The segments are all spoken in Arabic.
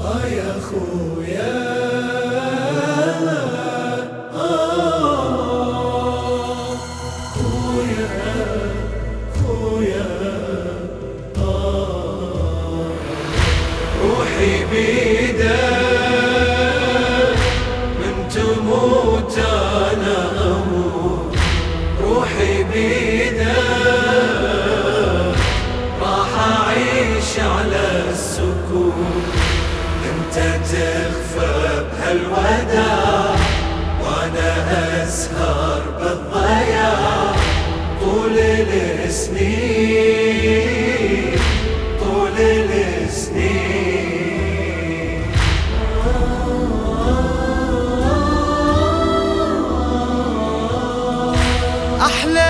يا خويا خويا خويا روحي بيدك من تموت انا اموت، روحي بيدك راح اعيش على السكون، انت تخفى بهالوداع وانا اسهر بالضياع طول السنين طول السنين. أحلى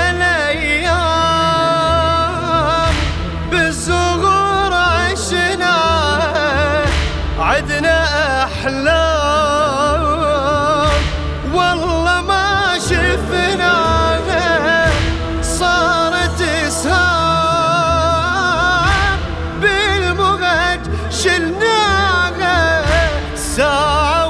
الأيام بالزهور عشناها، عدنا أحلام والله ما شفناها، صارت إسهام بالمغج شلناها، ساعة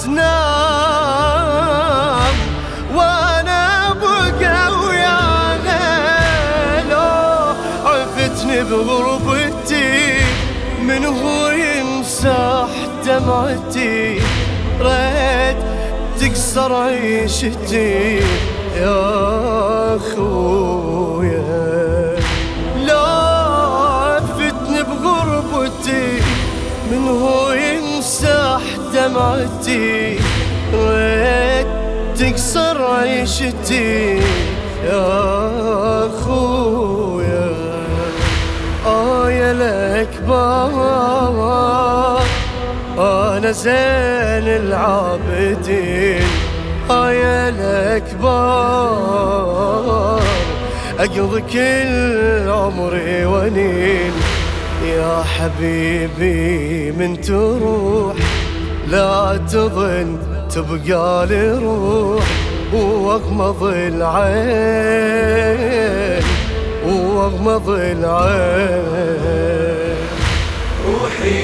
وتنام وانا بقى وياها، لو عفتني بغربتي من هو يمسح دمعتي، ريت تكسر عيشتي يا خويا، لو عفتني بغربتي من هو يمسح دمعتي، ريت تكسر عيشتي يا خويا. يا الأكبر أنا زين العابدين، يا الأكبر أقضي كل عمري ونين، يا حبيبي من تروح لا تظن تبقى لي روح، واغمض العين واغمض العين. روحي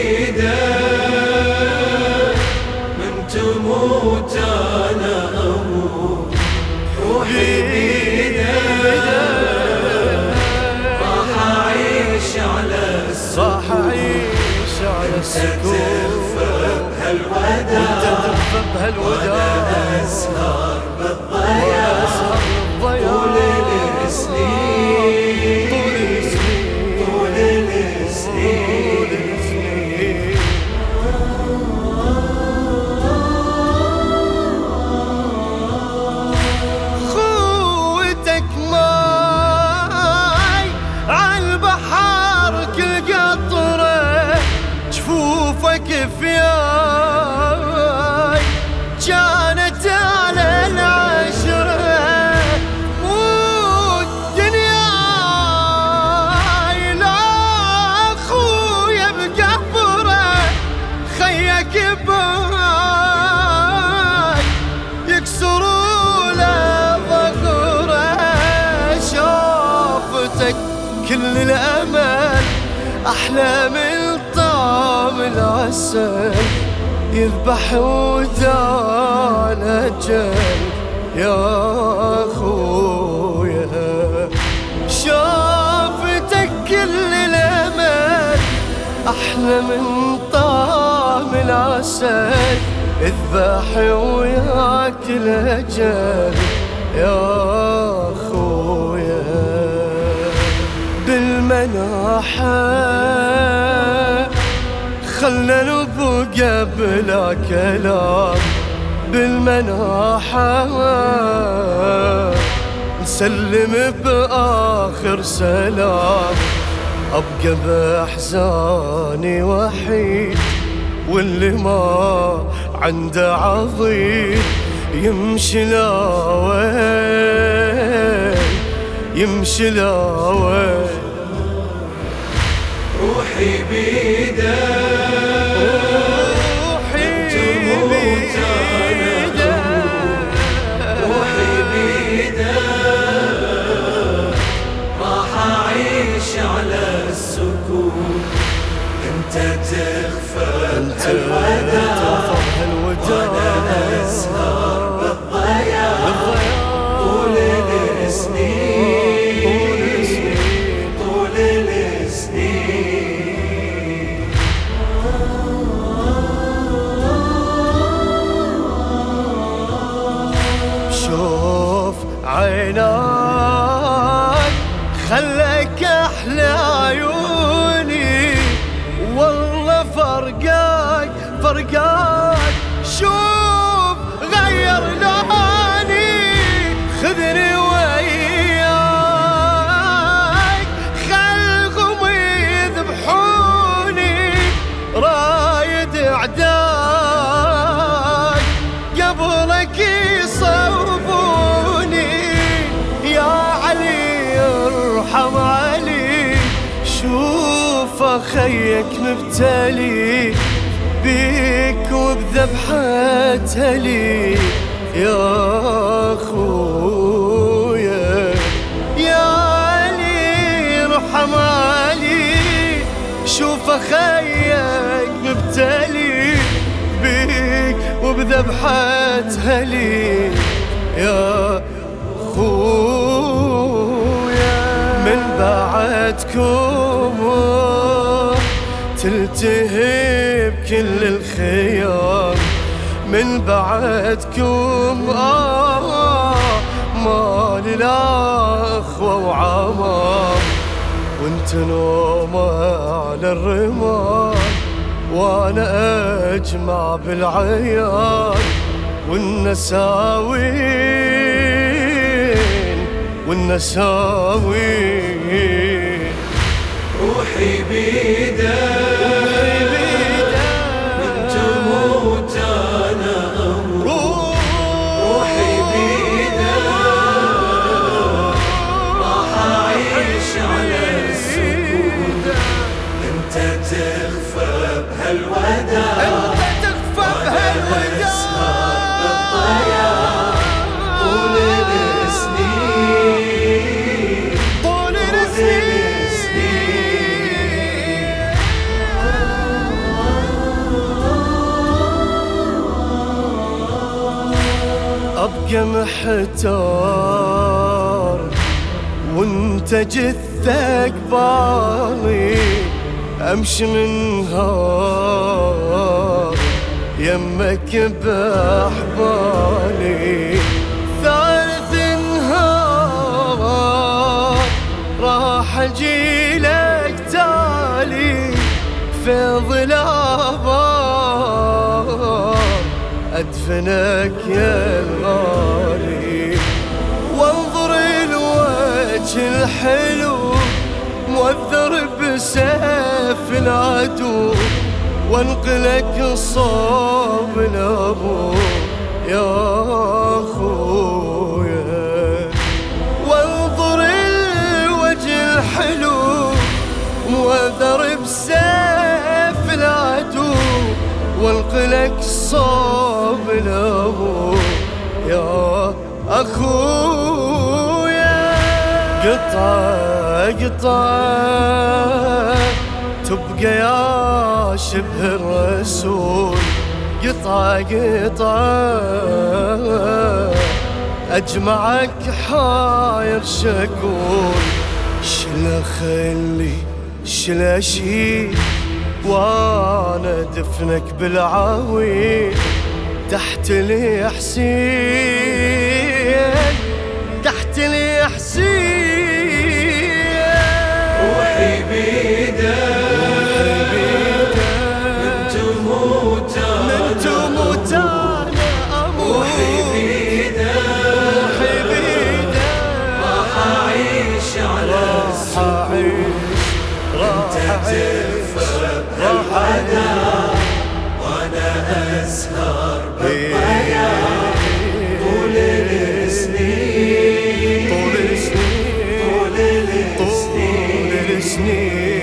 بيدك من تموت انا اموت، روحي بيدك راح اعيش على السكون، تخفى بهالوداع وانا اسهر بالضياع طول السنين طول السنين. خوتك ماي عالبحر كل قطرة، جفوفك فياي كانت على العشرة، والدنياي لا خويا بقبره، خيك باي يكسروا له ظهره، شوفتك كل الأمل أحلى من طعم العسل، يذبح ودان أجل يا خويا، شوفتك كل الأمل أحلى من طعم العسل، اذبح وياك الأجل يا خويا. بالمناحة خلنا نبقى بلا كلام، بالمناحة نسلم بآخر سلام، أبقى بأحزاني وحيد واللي ما عنده عظيم، يمشي لاوين يمشي لاوين. روحي بيدك من تموت انا اموت، روحي بيدك راح اعيش على السكون، انت تغفر انت هالوداع تغفر هالوداع وانا اسهر بالضياع طول السنين طول السنين. شوف عيناك خلك احلى عيوني، والله فرقاك شوف غير لوني. خذني وياك خلهم يذبحوني، رايد اعداك قبلك يصوبوني. يا علي ارحم علي، شوف اخيك مبتلي بيك وبذبحة لي يا اخويا. يا علي ارحم علي، شوف اخيك مبتلي بيك وبذبحة لي يا خويا. من بعدكم تلتهب كل الخيام، من بعدكم ما لا اخوة وعمام. وانت نومة على الرمال وانا اجمع بالعيال، والنساوين روحي بيدك من تموت انا اموت. روحي بيدك راح اعيش على السكوت. انت تخفى بهالوداع وانا اسهر بالضياع طول السنين طول السنين. ابقى محتار وانت جثك بالي، امشي من نهار يمك باحبالي. ثالث نهار راح اجيلك تالي في ظلام ادفنك يا الغالي. وانظر الوجه الحلو موذر بسيف العدو، وانقلك صوب الابو يا اخويا. وانظر الوجه الحلو موذر بسيف العدو، وانقلك صوب الابو يا اخويا. قطعة تبقى يا شبه الرسول، قطعة اجمعك حاير شكول. شلا خلي شلا شيل وانا دفنك بالعويل تحت اليحسين تحت اليحسين. روحي بيدك من تموت انا اموت. روحي بيدك راح اعيش على السكوت. انت تغفر هالوداع وانا اسهر بالضياع طول السنين طول السنين.